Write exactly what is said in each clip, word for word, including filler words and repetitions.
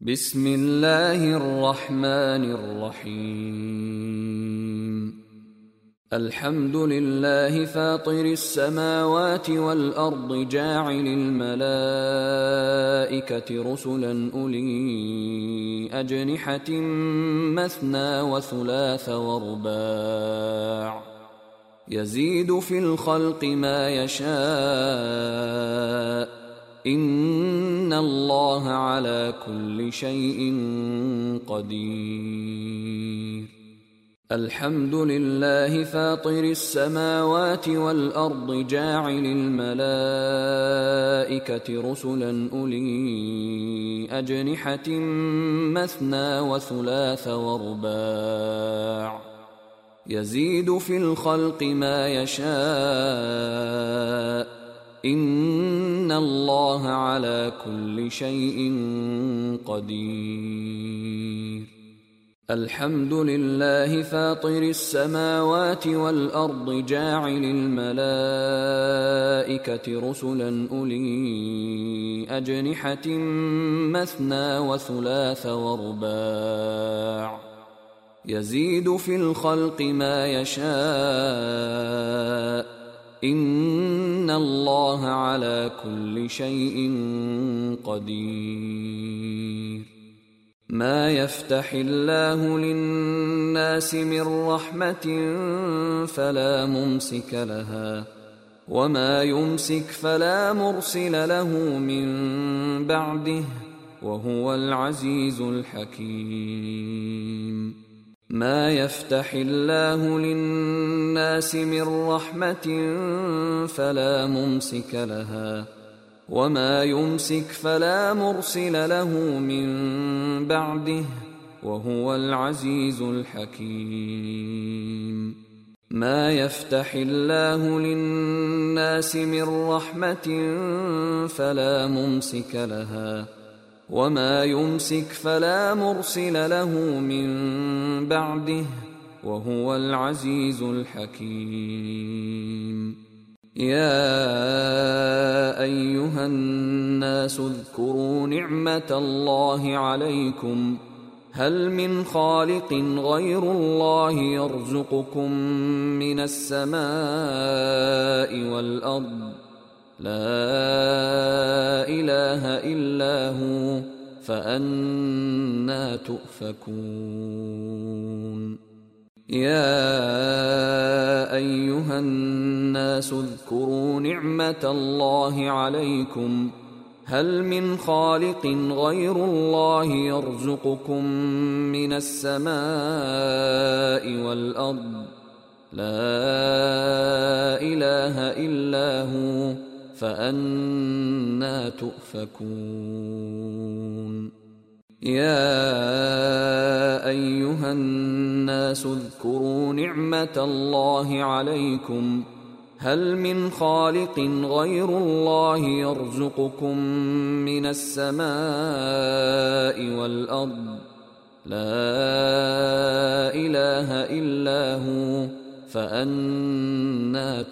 بسم الله الرحمن الرحيم. الحمد لله فاطر السماوات والأرض جاعل الملائكة رسلا أولي أجنحة مثنى وثلاث ورباع يزيد في الخلق ما يشاء إن الله على كل شيء قدير. الحمد لله فاطر السماوات والأرض جاعل الملائكة رسلا أولي أجنحة مثنى وثلاث ورباع يزيد في الخلق ما يشاء إن الله على كل شيء قدير. الحمد لله فاطر السماوات والأرض جاعل الملائكة رسلا أولي أجنحة مثنى وثلاث ورباع يزيد في الخلق ما يشاء إن الله على كل شيء قدير. ما يفتح الله للناس من رحمة فلا ممسك لها وما يمسك فلا مرسل له من بعده وهو العزيز الحكيم. ما يفتح الله للناس من رحمة فلا ممسك لها وما يمسك فلا مرسل له من بعده وهو العزيز الحكيم. ما يفتح الله للناس من رحمة فلا ممسك لها وما يمسك فلا مرسل له من بعده وهو العزيز الحكيم. يا أيها الناس اذكروا نعمة الله عليكم هل من خالق غير الله يرزقكم من السماء والأرض لا إله إلا هو فأنى تؤفكون. يا أيها الناس اذكروا نعمة الله عليكم هل من خالق غير الله يرزقكم من السماء والأرض لا إله إلا هو فأنى تؤفكون. يا أيها الناس اذكروا نعمة الله عليكم هل من خالق غير الله يرزقكم من السماء والأرض لا إله إلا هو فأنى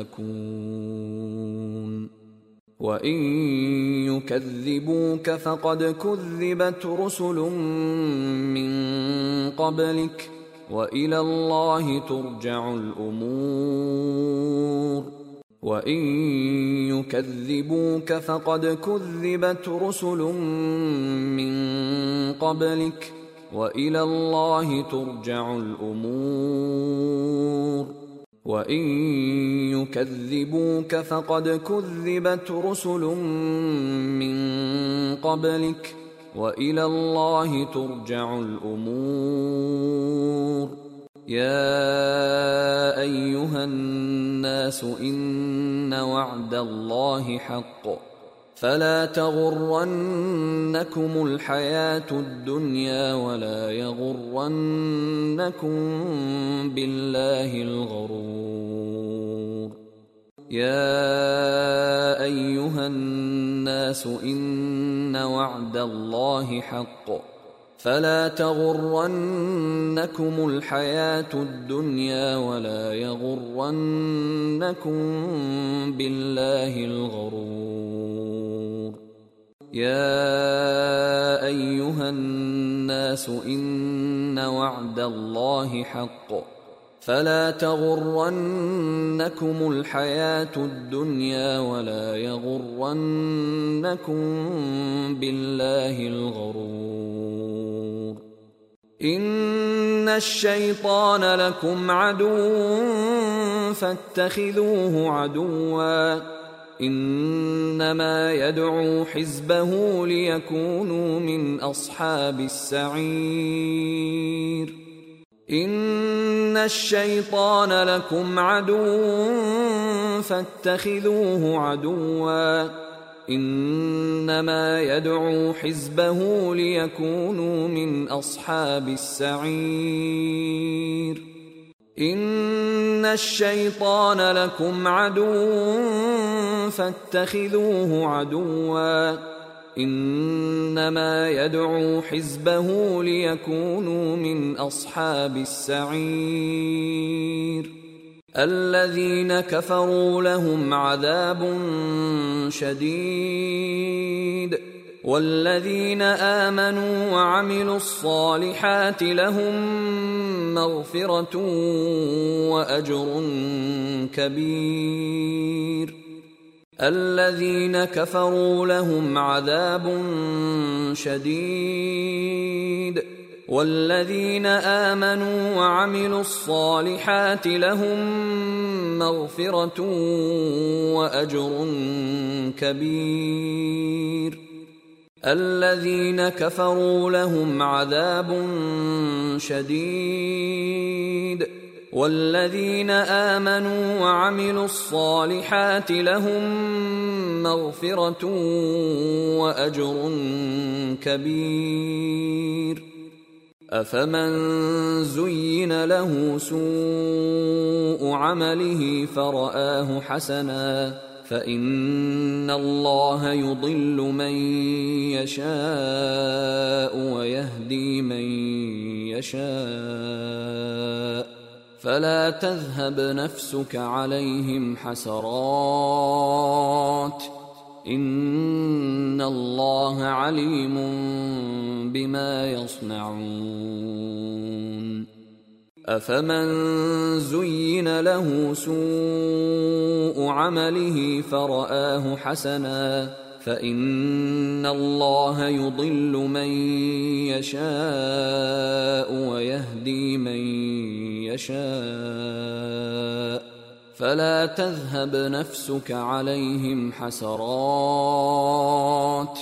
تؤفكون. وإن يكذبوك فقد كذبت رسل من قبلك وإلى الله ترجع الأمور. وإن يكذبوك فقد كذبت رسل من قبلك وإلى الله ترجع الأمور. وإن يكذبوك فقد كذبت رسل من قبلك وإلى الله ترجع الأمور. يا أيها الناس إن وعد الله حق فلا تغرنكم الحياة الدنيا ولا يغرنكم بالله الغرور. يا أيها الناس إن وعد الله حق فلا تغرنكم الحياة الدنيا ولا يغرنكم بالله الغرور. يا أيها الناس إن وعد الله حق فلا تغرنكم الحياة الدنيا ولا يغرنكم بالله الغرور إن الشيطان لكم عدو فاتخذوه عدوا إنما يدعو حزبه ليكونوا من أصحاب السعير إن الشيطان لكم عدو فاتخذوه عدوا إنما يدعو حزبه ليكونوا من أصحاب السعير إن الشيطان لكم عدو فاتخذوه عدوا إنما يدعو حزبه ليكونوا من أصحاب السعير الذين كفروا لهم عذاب شديد والذين آمنوا وعملوا الصالحات لهم مغفرة وأجر كبير الذين كفروا لهم عذاب شديد والذين آمنوا وعملوا الصالحات لهم مغفرة وأجر كبير الذين كفروا لهم عذاب شديد والذين آمنوا وعملوا الصالحات لهم مغفرة وأجر كبير أفمن زين له سوء عمله فرآه حسنا فإن الله يضل من يشاء ويهدي من يشاء فلا تذهب نفسك عليهم حسرات إن الله عليم بما يصنعون أفمن زين له سوء عمله فرآه حسنا فإن الله يضل من يشاء ويهدي من يشاء فلا تذهب نفسك عليهم حسرات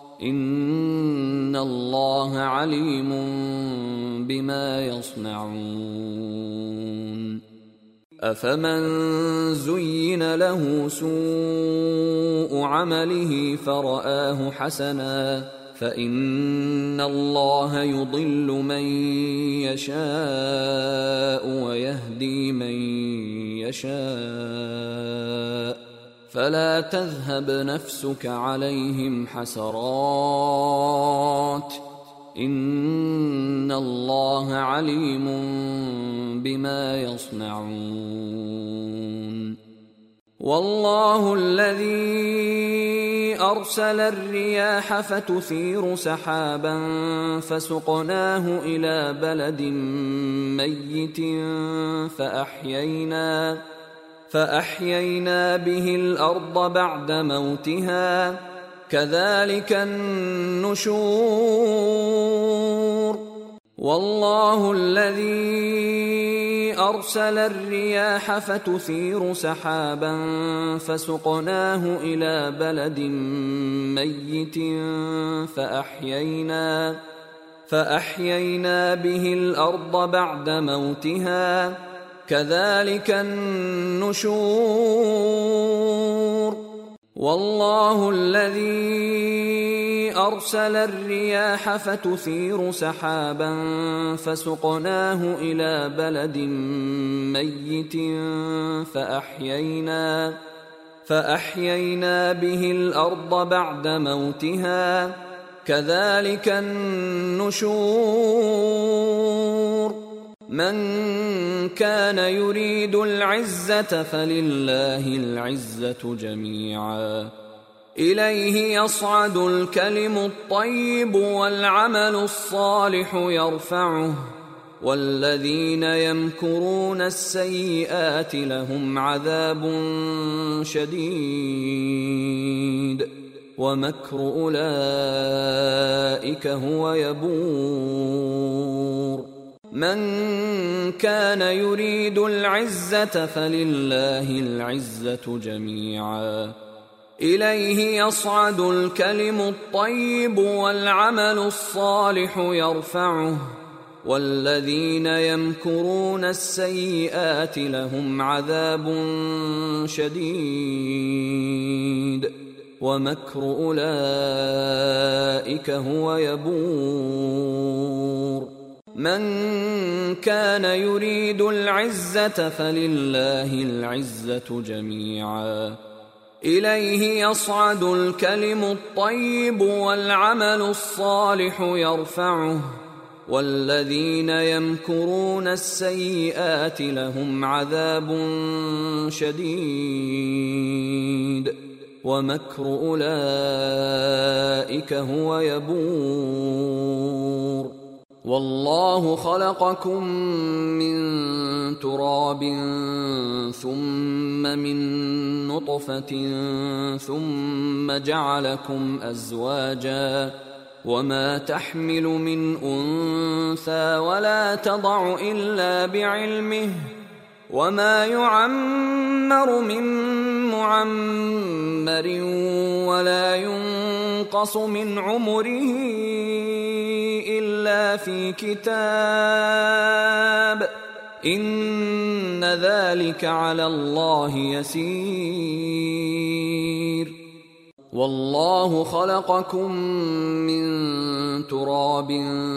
إن الله عليم بما يصنعون أفمن زين له سوء عمله فرآه حسنا فإن الله يضل من يشاء ويهدي من يشاء فلا تذهب نفسك عليهم حسرات إن الله عليم بما يصنعون والله الذي أرسل الرياح فتثير سحابا فسقناه إلى بلد ميت فأحيينا فأحيينا به الأرض بعد موتها كذلك النشور والله الذي أرسل الرياح فتثير سحابا فسقناه إلى بلد ميت فأحيينا فأحيينا به الأرض بعد موتها كذلك النشور والله الذي أرسل الرياح فتثير سحابا فسقناه إلى بلد ميت فأحيينا فأحيينا به الأرض بعد موتها كذلك النشور من كان يريد العزة فلله العزة جميعا إليه يصعد الكلم الطيب والعمل الصالح يرفعه والذين يمكرون السيئات لهم عذاب شديد ومكر أولئك هو يبور من كان يريد العزة فلله العزة جميعا إليه يصعد الكلم الطيب والعمل الصالح يرفعه والذين يمكرون السيئات لهم عذاب شديد ومكر أولئك هو يبور من كان يريد العزة فلله العزة جميعا إليه يصعد الكلم الطيب والعمل الصالح يرفعه والذين يمكرون السيئات لهم عذاب شديد ومكر أولئك هو يبور والله خلقكم من تراب ثم من نطفة ثم جعلكم أزواجا وما تحمل من أنثى ولا تضع إلا بعلمه وما يعمر من معمر ولا ينقص من عمره إلا في كتاب إن ذلك على الله يسير والله خلقكم من تراب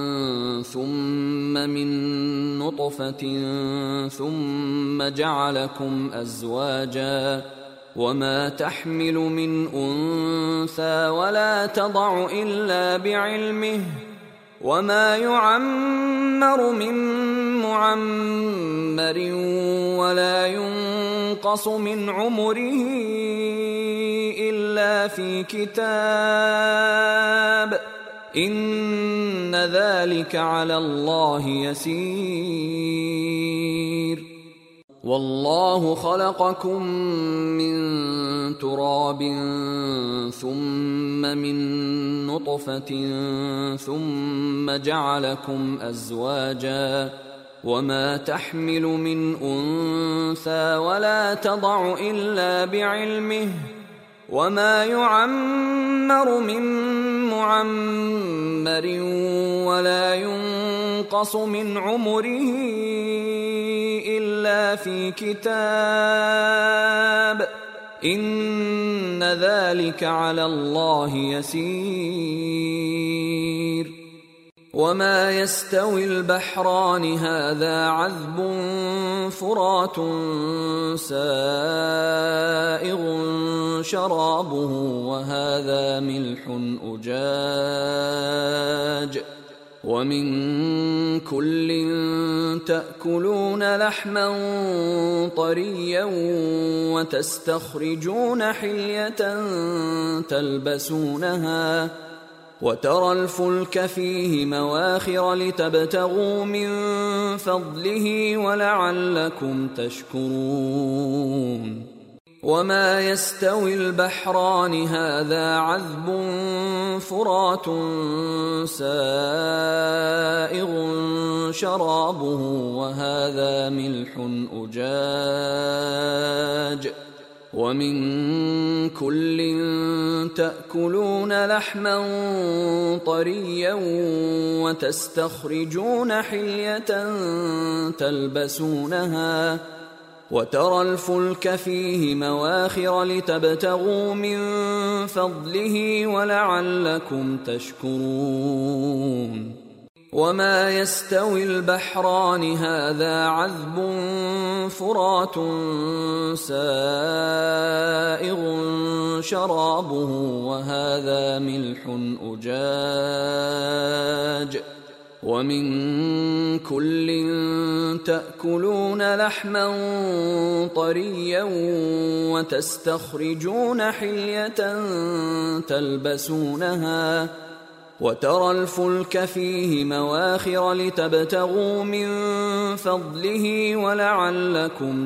ثم من نطفة ثم جعلكم أزواجا وما تحمل من أنثى ولا تضع إلا بعلمه وما يعمر من معمر ولا ينقص من عمره إلا في كتاب إن ذلك على الله يسير والله خلقكم من تراب ثم من نطفة ثم جعلكم أزواجا وما تحمل من أنثى ولا تضع إلا بعلمه وما يعمر من معمر ولا ينقص من عمره إلا في كتاب إن ذلك على الله يسير وما يستوي البحران هذا عذب فرات سائغ شرابه وهذا ملح أجاج ومن كل تأكلون لحما طريا وتستخرجون حلية تلبسونها وترى الفلك فيه مواخر لتبتغوا من فضله ولعلكم تشكرون وما يستوي البحران هذا عذب فرات سائغ شرابه وهذا ملح أجاج ومن كل تأكلون لحما طريا وتستخرجون حلية تلبسونها وترى الفلك فيه مواخر لتبتغوا من فضله ولعلكم تشكرون وما يستوي البحران هذا عذب فرات سائغ شرابه وهذا ملح أجاج ومن كل تأكلون لحما طريا وتستخرجون حلية تلبسونها وترى الفلك فيه مواخر لتبتغوا من فضله ولعلكم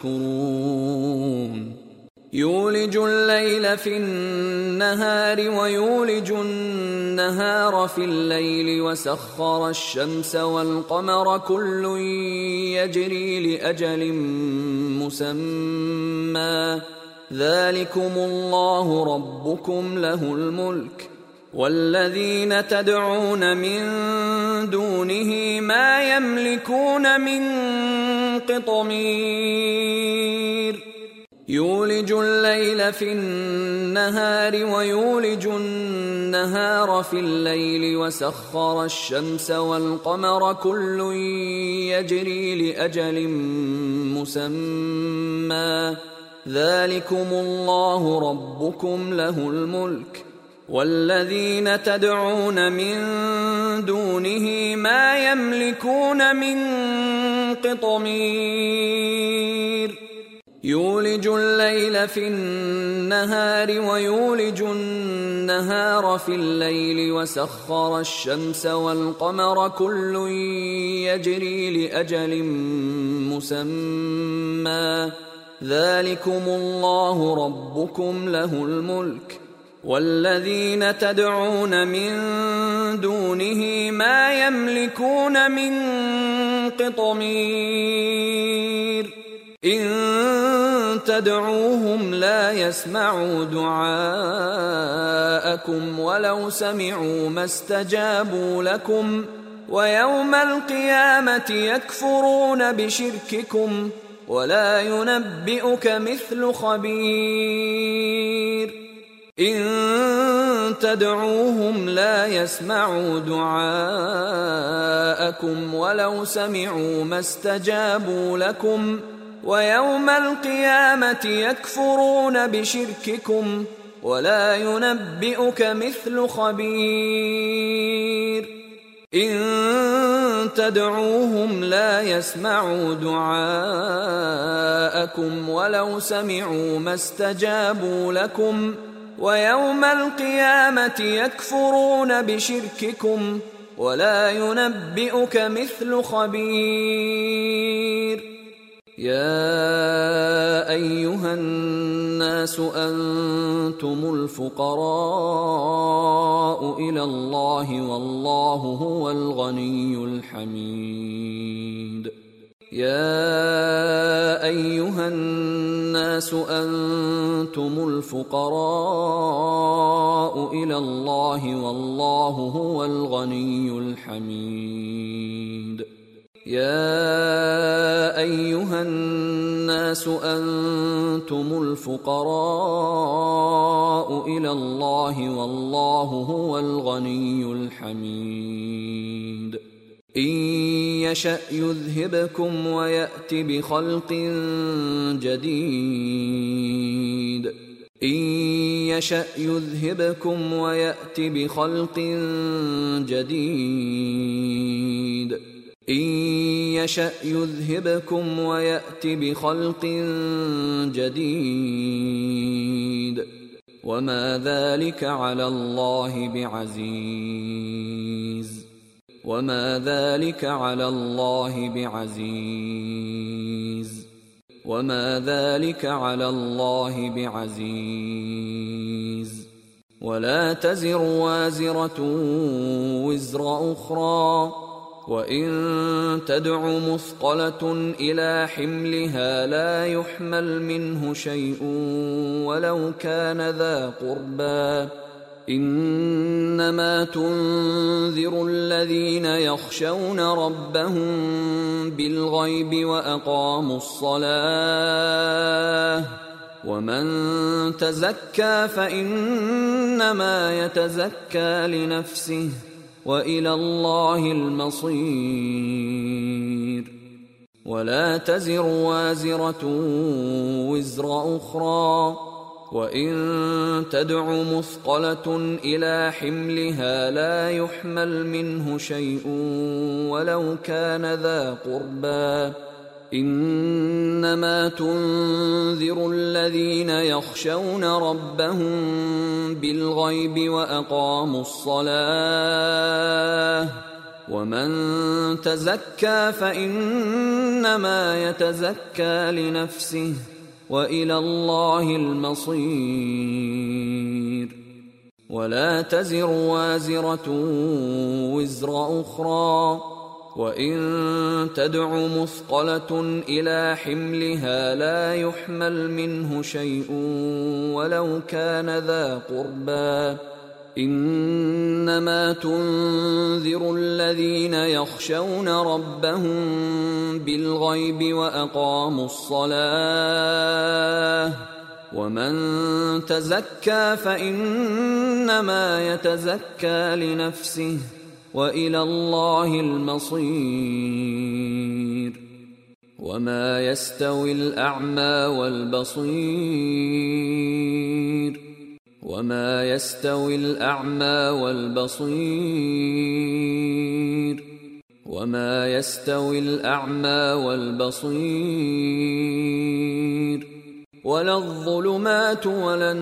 تشكرون يولج الليل في النهار ويولج النهار في الليل وسخر الشمس والقمر كل يجري لأجل مسمى ذلكم الله ربكم له الملك والذين تدعون من دونه ما يملكون من قطمير يولج الليل في النهار ويولج النهار في الليل وسخر الشمس والقمر كل يجري لأجل مسمى ذلكم الله ربكم له الملك والذين تدعون من دونه ما يملكون من قطمير يولج الليل في النهار ويولج النهار في الليل وسخر الشمس والقمر كل يجري لأجل مسمى ذلكم الله ربكم له الملك والذين تدعون من دونه ما يملكون من قطمير إن تدعوهم لا يسمعوا دعاءكم ولو سمعوا ما استجابوا لكم ويوم القيامة يكفرون بشرككم ولا ينبئك مثل خبير إن تدعوهم لا يسمعوا دعاءكم ولو سمعوا ما استجابوا لكم ويوم القيامة يكفرون بشرككم ولا ينبئك مثل خبير إن تدعوهم لا يسمعوا دعاءكم ولو سمعوا ما استجابوا لكم ويوم القيامة يكفرون بشرككم ولا ينبئك مثل خبير يا أيها الناس أنتم الفقراء إلى الله والله هو الغني الحميد يا أيها الناس أنتم الفقراء إلى الله والله هو الغني الحميد يا أيها الناس أنتم الفقراء إلى الله والله هو الغني الحميد إن يشأ يذهبكم ويأت بخلق جديد إن يشأ يذهبكم ويأت بخلق جديد إن يشأ يذهبكم ويأت بخلق جديد وما ذلك على الله بعزيز وما ذلك على الله بعزيز وما ذلك على الله بعزيز ولا تزر وازرة وزر أخرى وإن تدع مثقلة إلى حملها لا يحمل منه شيء ولو كان ذا قربى إنما تنذر الذين يخشون ربهم بالغيب وأقاموا الصلاة ومن تزكى فإنما يتزكى لنفسه وإلى الله المصير ولا تزر وازرة وزر أخرى وإن تدع مثقلة إلى حملها لا يحمل منه شيء ولو كان ذا قربى إنما تنذر الذين يخشون ربهم بالغيب وأقاموا الصلاة ومن تزكى فإنما يتزكى لنفسه وإلى الله المصير ولا تزر وازرة وزر أخرى وإن تدع مثقلة إلى حملها لا يحمل منه شيء ولو كان ذا قربى إنما تنذر الذين يخشون ربهم بالغيب وأقاموا الصلاة ومن تزكى فإنما يتزكى لنفسه وإلى الله المصير وما يستوي الأعمى والبصير وما يستوي الأعمى والبصير وما يستوي الأعمى والبصير ولا الظلمات ولا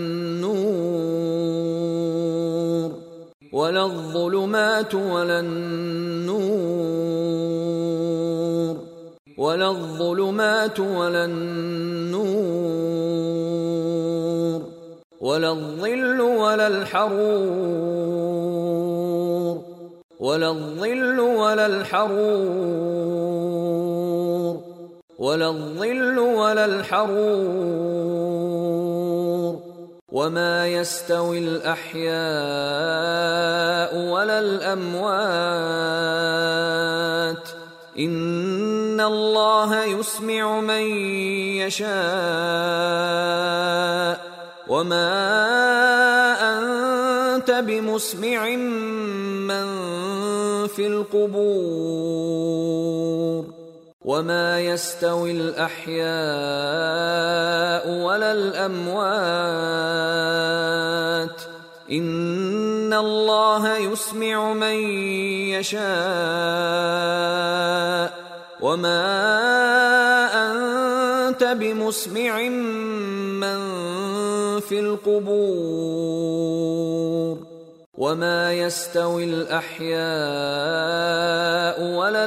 النور ولا الظلمات ولا النور ولا الظلمات ولا النور ولا الظل ولا الحرور ولا الظل ولا الحرور ولا الظل ولا الحرور وما يستوي الأحياء ولا الأموات إن الله يسمع من يشاء وما أنت بمسمع من في القبور وما يستوي الأحياء ولا الأموات إن الله يسمع من يشاء وما أنت بمسمع من في القبور وما يستوي الأحياء ولا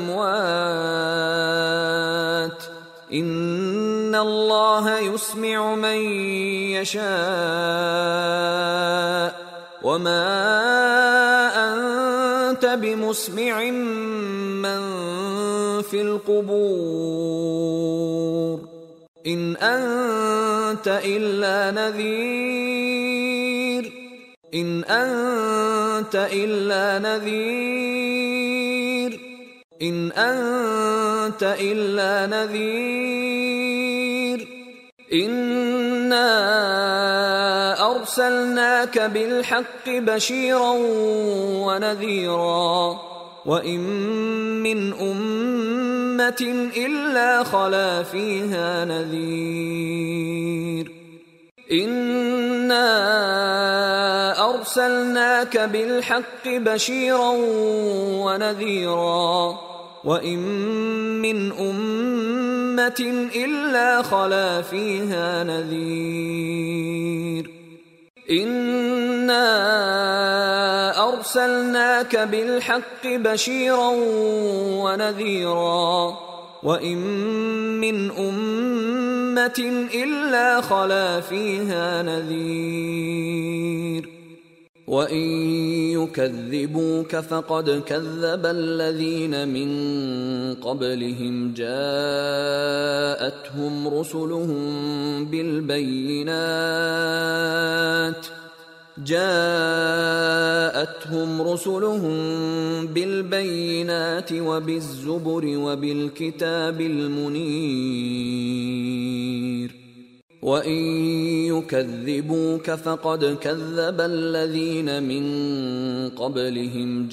الأموات إن الله يسمع من يشاء وما أنت بمسمع من في القبور إن أنت إلا نذير إن أنت إلا نذير إن أنت إلا نذير إنا أرسلناك بالحق بشيرا ونذيرا وإن من أمة إلا خلا فيها نذير إنا أرسلناك بالحق بشيرا ونذيرا وإن من أمة إلا خلا فيها نذير إنا أرسلناك بالحق بشيرا ونذيرا وإن من أمة إلا خلا فيها نذير وإن يكذبوك فقد كذب الذين من قبلهم جاءتهم رسلهم بالبينات جاءتهم رسلهم بالبينات وبالزبر وبالكتاب المنير وإن يكذبوك فقد كذب الذين من قبلهم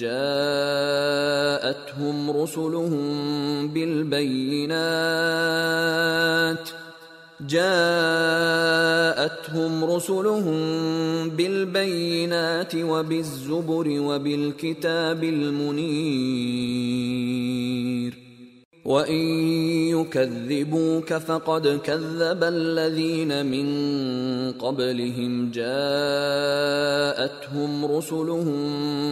جاءتهم رسلهم بالبينات جاءتهم رسلهم بالبينات وبالزبر وبالكتاب المنير وإن يكذبوك فقد كذب الذين من قبلهم جاءتهم رسلهم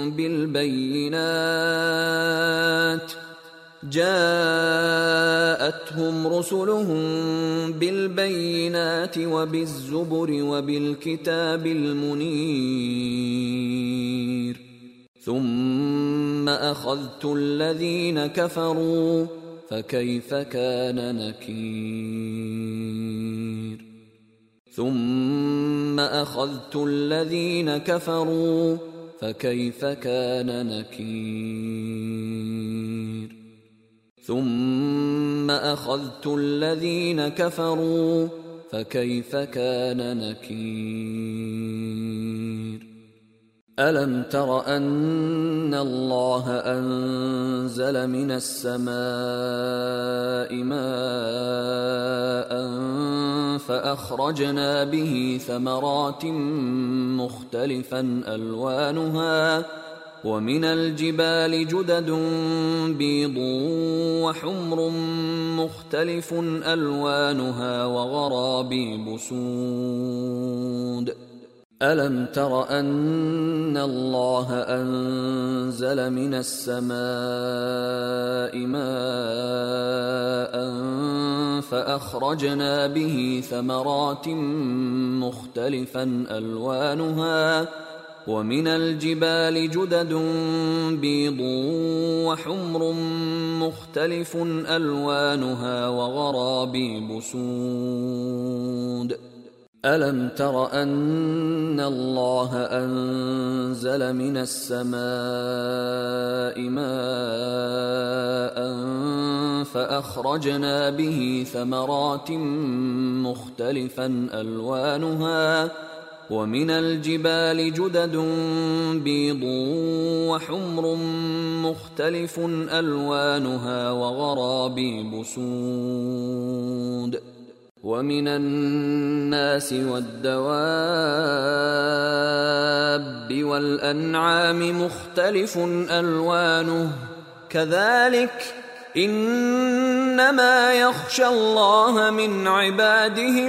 بالبينات جاءتهم رسلهم بالبينات وبالزبر وبالكتاب المنير ثم أخذت الذين كفروا فكيف كان نكير ثم أخذت الذين كفروا فكيف كان نكير ثم أخذت الذين كفروا فكيف كان نكير ألم تر أن الله أنزل من السماء ماء فأخرجنا به ثمرات مختلفا ألوانها ومن الجبال جدد بيض وحمر مختلف ألوانها وغرابيب سود ألم تر أن الله أنزل من السماء ماء فأخرجنا به ثمرات مختلفا ألوانها ومن الجبال جدد بيض وحمر مختلف ألوانها وغرابيب سود ألم تر أن الله أنزل من السماء ماء فأخرجنا به ثمرات مختلفا ألوانها ومن الجبال جدد بيض وحمر مختلف ألوانها وغرابيب سود ومن الناس والدواب والأنعام مختلف ألوانه كذلك إنما يخشى الله من عباده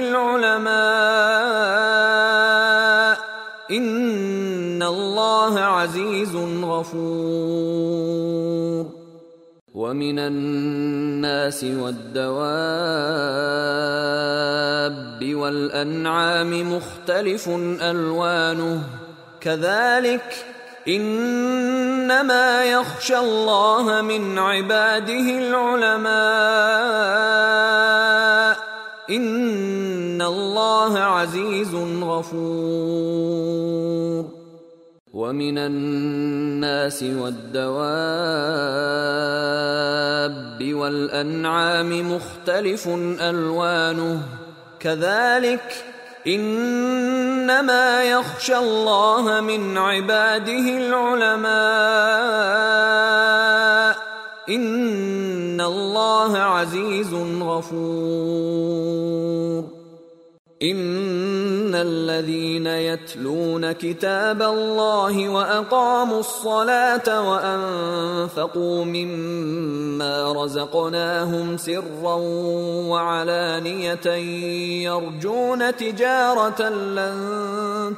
العلماء إن الله عزيز غفور ومن الناس والدواب والأنعام مختلف ألوانه كذلك إنما يخشى الله من عباده العلماء إن الله عزيز غفور ومن الناس والدواب والأنعام مختلف ألوانه كذلك إنما يخشى الله من عباده العلماء إن الله عزيز غفور إن الذين يتلون كتاب الله وأقاموا الصلاة وأنفقوا مما رزقناهم سرا وعلانية يرجون تجارة لن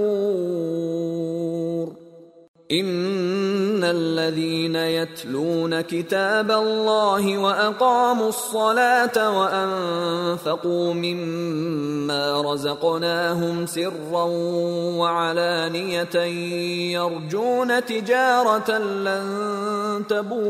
تبور إن الذين يتلون كتاب الله وأقاموا الصلاة وأنفقوا مما رزقناهم سرا وعلانية يرجون تجارة لن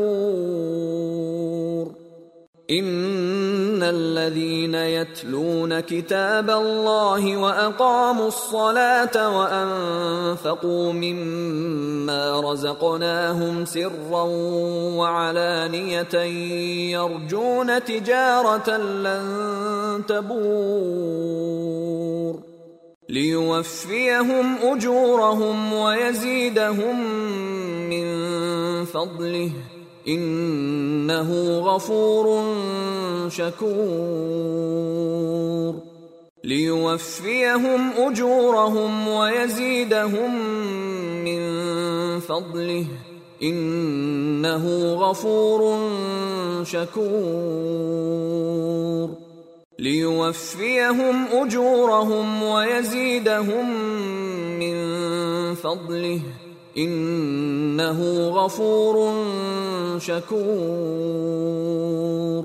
تبور إن الذين يتلون كتاب الله وأقاموا الصلاة وأنفقوا مما رزقناهم سرا وعلانية يرجون تجارة لن تبور ليوفيهم أجورهم ويزيدهم من فضله إنه غفور شكور ليوفيهم أجورهم ويزيدهم من فضله إنه غفور شكور ليوفيهم أجورهم ويزيدهم من فضله إنه غفور شكور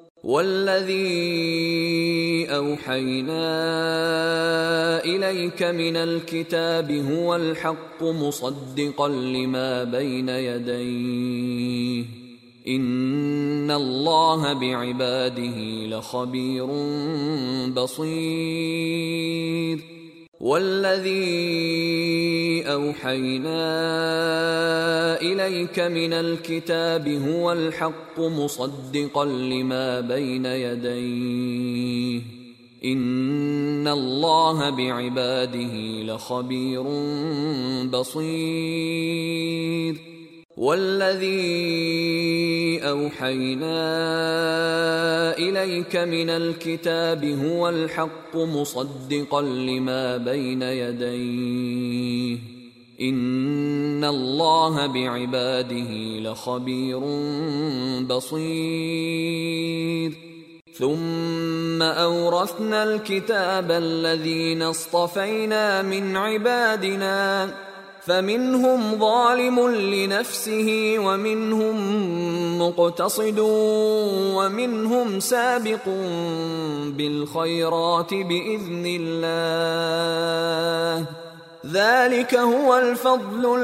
والذي أوحينا إليك من الكتاب هو الحق مصدقا لما بين يديه إن الله بعباده لخبير بصير والذي أوحينا إليك من الكتاب هو الحق مصدقا لما بين يديه إن الله بعباده لخبير بصير والذي أوحينا إليك من الكتاب هو الحق مصدقا لما بين يديه إن الله بعباده لخبير بصير ثم أورثنا الكتاب الذين اصطفينا من عبادنا فمنهم ظالم لنفسه ومنهم مقتصد ومنهم سابق بالخيرات بإذن الله ذلك هو الفضل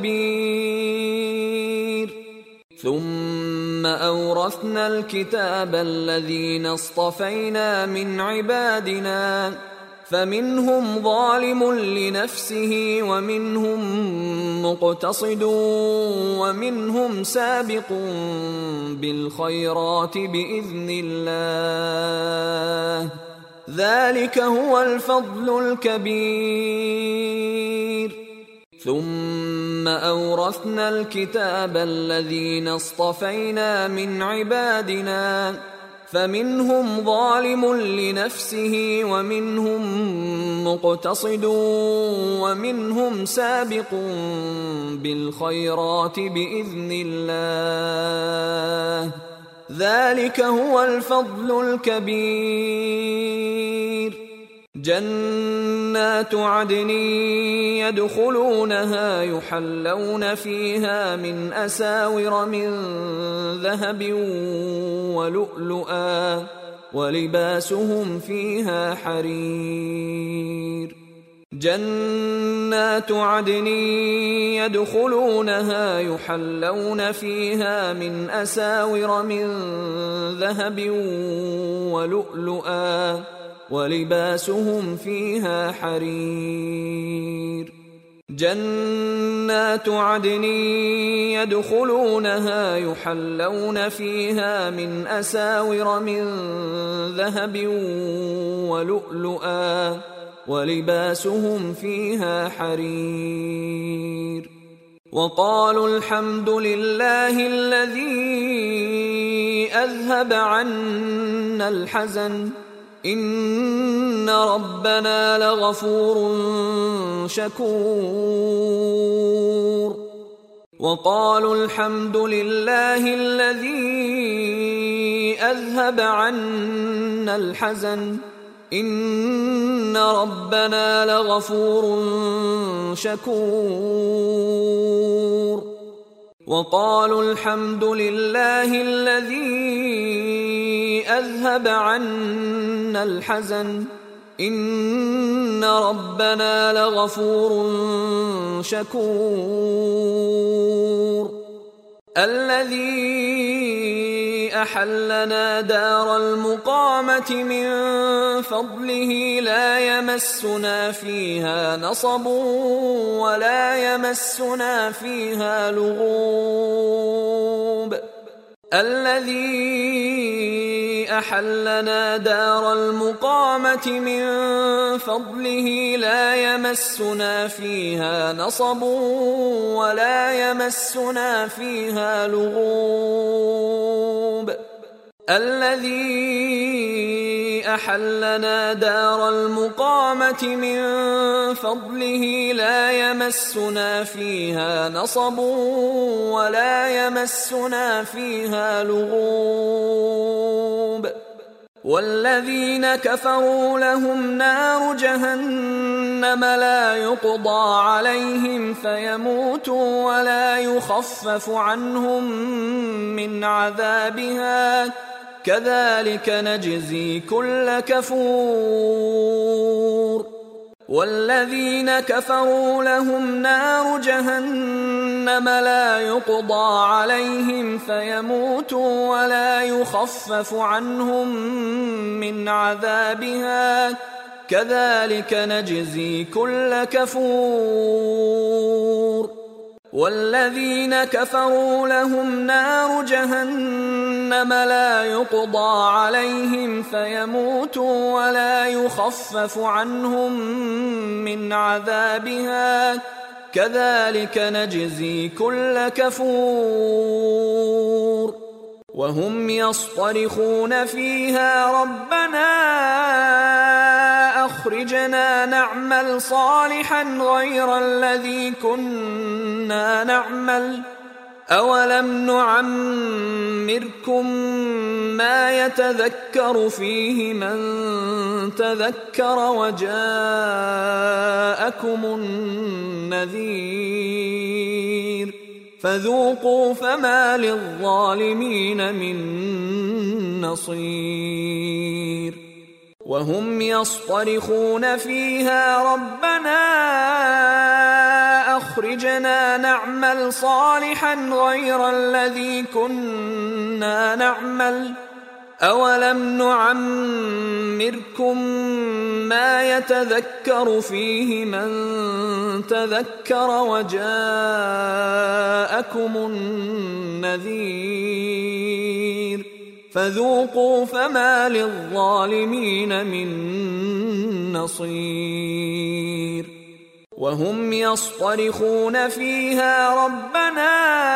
الكبير ثم أورثنا الكتاب الذين اصطفينا من عبادنا فمنهم ظالم لنفسه ومنهم مقتصد ومنهم سابق بالخيرات بإذن الله ذلك هو الفضل الكبير ثم أورثنا الكتاب الذين اصطفينا من عبادنا فمنهم ظالم لنفسه ومنهم مقتصد ومنهم سابق بالخيرات بإذن الله ذلك هو الفضل الكبير جنات عدن يدخلونها يحلون فيها من أساور من ذهب ولؤلؤا ولباسهم فيها حرير جنات عدن يدخلونها يحلون فيها من أساور من ذهب ولؤلؤا ولباسهم فيها حرير جنات عدن يدخلونها يحلون فيها من أساور من ذهب ولؤلؤا ولباسهم فيها حرير وقالوا الحمد لله الذي أذهب عنا الحزن إن ربنا لغفور شكور وقالوا الحمد لله الذي أذهب عنا الحزن إن ربنا لغفور شكور وقالوا الحمد لله الذي أذهب عنا الحزن إن ربنا لغفور شكور الذي أحلنا دار المقامة من فضله لا يمسنا فيها نصب ولا يمسنا فيها لغوب الذي أحلنا دار المقامة من فضله لا يمسنا فيها نصب ولا يمسنا فيها لغوب الذي أحلنا دار المقامة من فضله لا يمسنا فيها نصب ولا يمسنا فيها لغوب والذين كفروا لهم نار جهنم لا يقضى عليهم فيموتوا ولا يخفف عنهم من عذابها كذلك نجزي كل كفور والذين كفروا لهم نار جهنم لا يقضى عليهم فيموتوا ولا يخفف عنهم من عذابها كذلك نجزي كل كفور والذين كفروا لهم نار جهنم لا يقضى عليهم فيموتوا ولا يخفف عنهم من عذابها كذلك نجزي كل كفور وهم يصطرخون فيها ربنا أخرجنا نعمل صالحا غير الذي كنا نعمل أولم نعمركم ما يتذكر فيه من تذكر وجاءكم النذير فذوقوا فما للظالمين من نصير وهم يصطرخون فيها ربنا أخرجنا نعمل صالحا غير الذي كنا نعمل أولم نعمركم ما يتذكر فيه من تذكر وجاءكم النذير فذوقوا فما للظالمين من نصير وهم يصطرخون فيها ربنا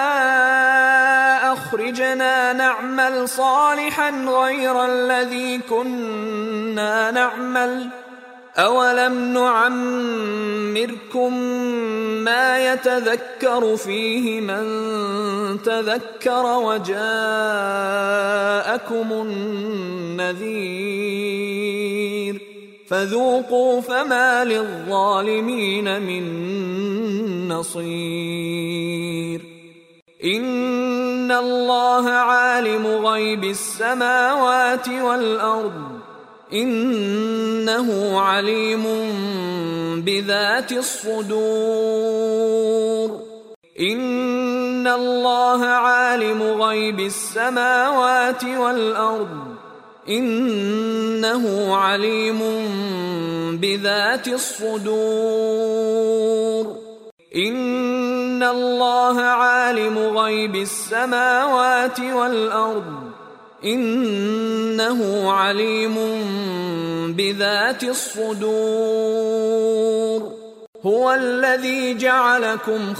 أخرجنا نعمل صالحا غير الذي كنا نعمل أولم نعمركم ما يتذكر فيه من تذكر وجاءكم النذير فذوقوا فما للظالمين من نصير إن الله عالم غيب السماوات والأرض إنه عليم بذات الصدور إن الله عالم غيب السماوات والأرض إنه عليم بذات الصدور إن الله عالم غيب السماوات والأرض إنه عليم بذات الصدور هو الذي جعلكم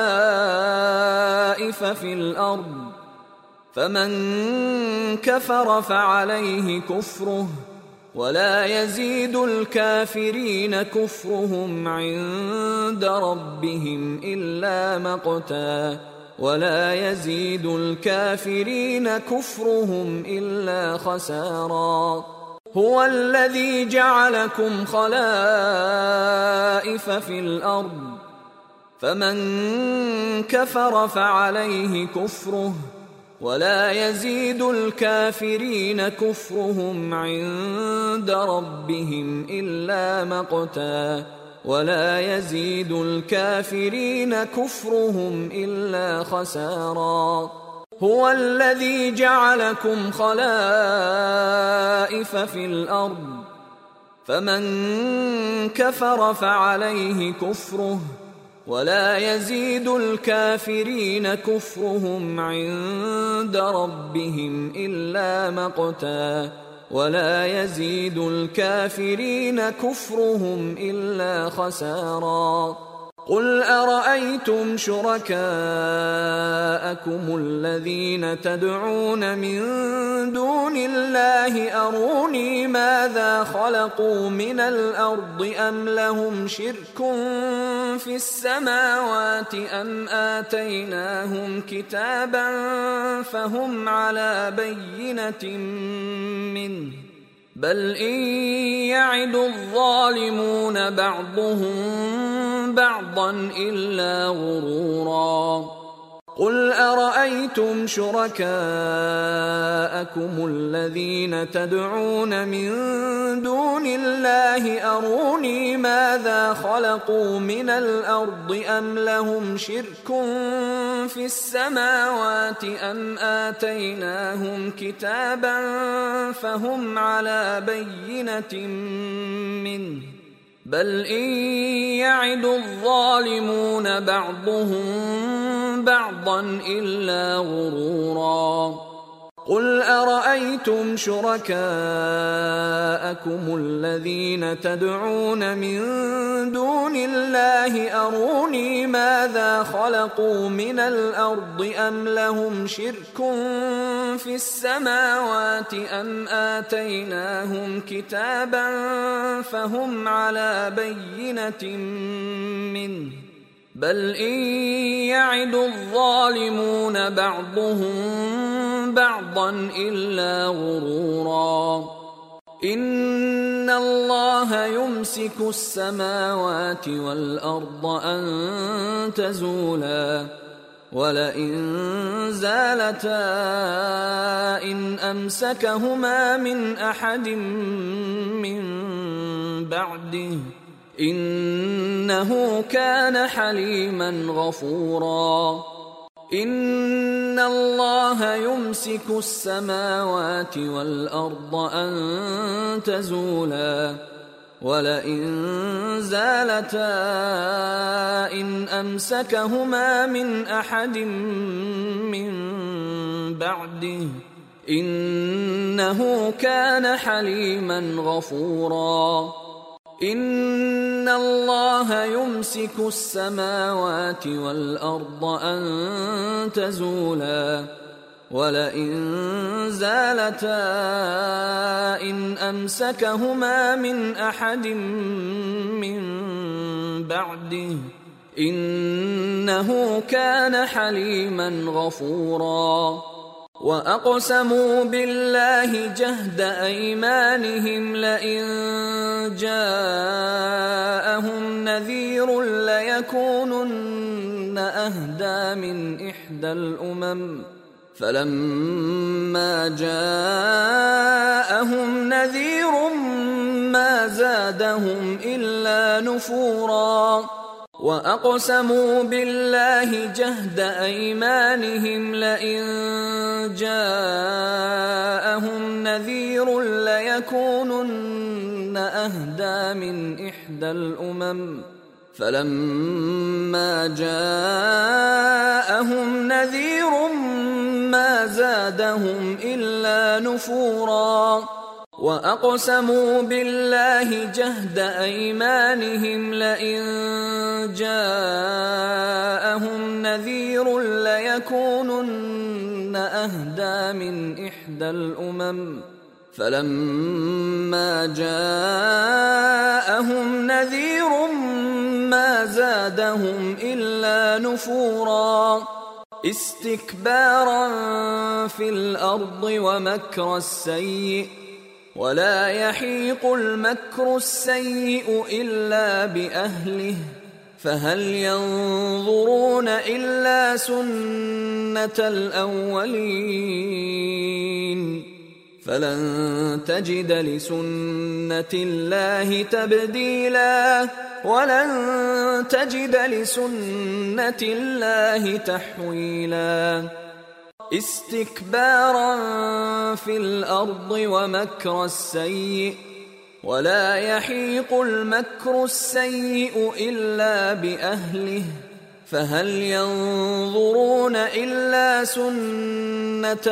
خلائف في الأرض فمن كفر فعليه كفره ولا يزيد الكافرين كفرهم عند ربهم إلا مقتا ولا يزيد الكافرين كفرهم إلا خسارا هو الذي جعلكم خلائف في الأرض فمن كفر فعليه كفره ولا يزيد الكافرين كفرهم عند ربهم إلا مقتا ولا يزيد الكافرين كفرهم إلا خسارا هو الذي جعلكم خلائف في الأرض فمن كفر فعليه كفره ولا يزيد الكافرين كفرهم عند ربهم إلا مقتا ولا يزيد الكافرين كفرهم إلا خسارا قل أرأيتم شركاءكم الذين تدعون من دون الله أروني ماذا خلقوا من الأرض أم لهم شرك في السماوات أم آتيناهم كتابا فهم على بينة منه بل إن يعد الظالمون بعضهم بعضا إلا غرورا قل أرأيتم شركاءكم الذين تدعون من دون الله أروني ماذا خلقوا من الأرض أم لهم شرك في السماوات أم آتيناهم كتابا فهم على بينة منه بل إن يعد الظالمون بعضهم بعضا إلا غرورا قل أرأيتم شركاءكم الذين تدعون من دون الله أروني ماذا خلقوا من الأرض أم لهم شرك في السماوات أم آتيناهم كتابا فهم على بينة منه بل إن يعد الظالمون بعضهم بعضا إلا غرورا إن الله يمسك السماوات والأرض أن تزولا ولئن زالتا إن أمسكهما من أحد من بعده إنه كان حليما غفورا إن الله يمسك السماوات والأرض أن تزولا ولئن زالتا إن أمسكهما من أحد من بعده إنه كان حليما غفورا إن الله يمسك السماوات والأرض أن تزولا ولئن زالتا إن أمسكهما من أحد من بعده إنه كان حليما غفورا وأقسموا بالله جهد أيمانهم لئن جاءهم نذير ليكونن أهدى من إحدى الأمم فلما جاءهم نذير ما زادهم إلا نفورا وأقسموا بالله جهد أيمانهم لئن جاءهم نذير ليكونن أهدى من إحدى الأمم فلما جاءهم نذير ما زادهم إلا نفورا وأقسموا بالله جهد أيمانهم لئن جاءهم نذير ليكونن أهدى من إحدى الأمم فلما جاءهم نذير ما زادهم إلا نفورا استكبارا في الأرض ومكر السيء ولا يحيق المكر السيء إلا بأهله فهل ينظرون إلا سنة الأولين فلن تجد لسنة الله تبديلا ولن تجد لسنة الله تحويلا استكبارا في الأرض ومكر السيء ولا يحيق المكر السيء إلا بأهله فهل ينظرون إلا سنة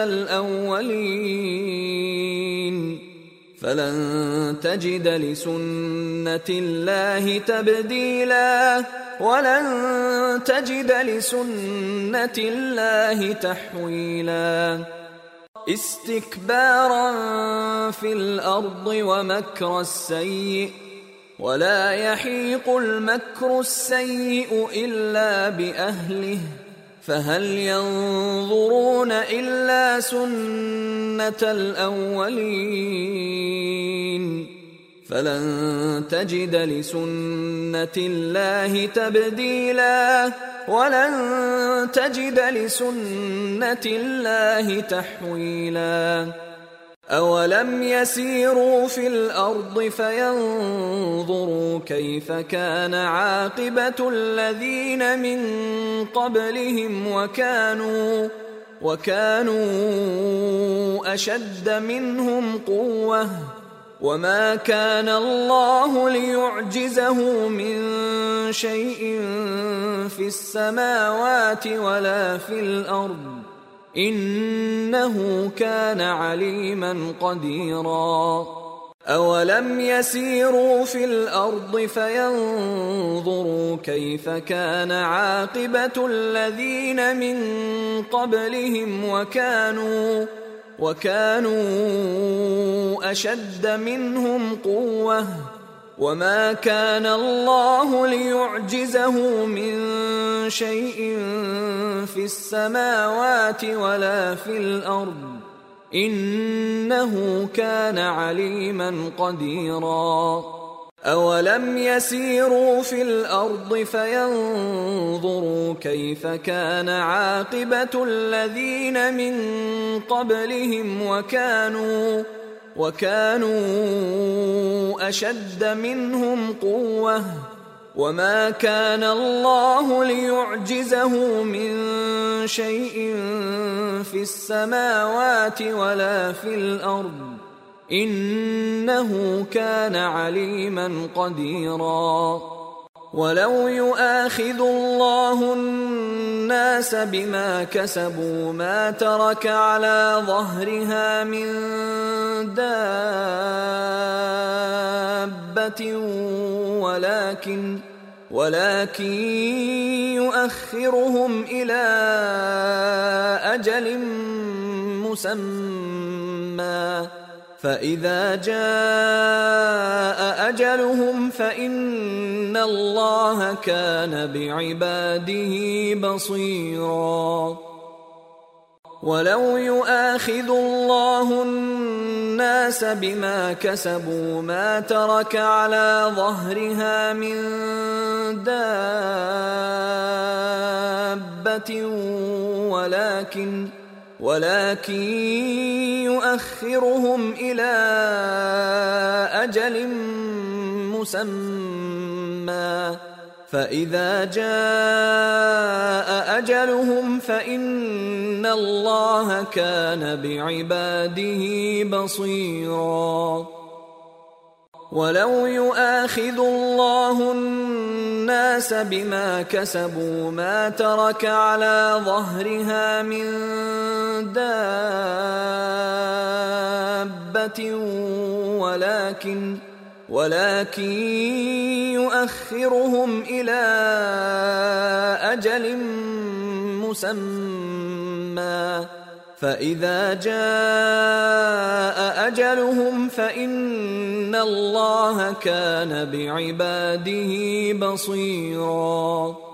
الأولين فلن تجد لسنة الله تبديلا ولن تجد لسنة الله تحويلا استكبارا في الأرض ومكر السيء ولا يحيق المكر السيء إلا بأهله فهل ينظرون إلا سنة الأولين فلن تجد لسنة الله تبديلا ولن تجد لسنة الله تحويلا أولم يسيروا في الأرض فينظروا كيف كان عاقبة الذين من قبلهم وكانوا وكانوا أشد منهم قوة وما كان الله ليعجزه من شيء في السماوات ولا في الأرض إنه كان عليما قديرا أولم يسيروا في الأرض فينظروا كيف كان عاقبة الذين من قبلهم وكانوا وكانوا أشد منهم قوة وما كان الله ليعجزه من شيء في السماوات ولا في الأرض إنه كان عليما قديرا أولم يسيروا في الأرض فينظروا كيف كان عاقبة الذين من قبلهم وكانوا وكانوا أشد منهم قوة وما كان الله ليعجزه من شيء في السماوات ولا في الأرض إنه كان عليما قديرا ولو يؤاخذ الله الناس بما كسبوا ما ترك على ظهرها من دابة ولكن ولكن يؤخرهم إلى أجل مسمى فإذا جاء أجلهم فإن الله كان بعباده بصيرا ولو يؤاخذ الله الناس بما كسبوا ما ترك على ظهرها من دابة ولكن ولكن يؤخرهم إلى أجل مسمى فإذا جاء أجلهم فإن الله كان بعباده بصيرا ولو يؤاخذ الله الناس بما كسبوا ما ترك على ظهرها من دابة ولكن ولكن يؤخرهم إلى أجل مسمى فإذا جاء أجلهم فإن الله كان بعباده بصيرا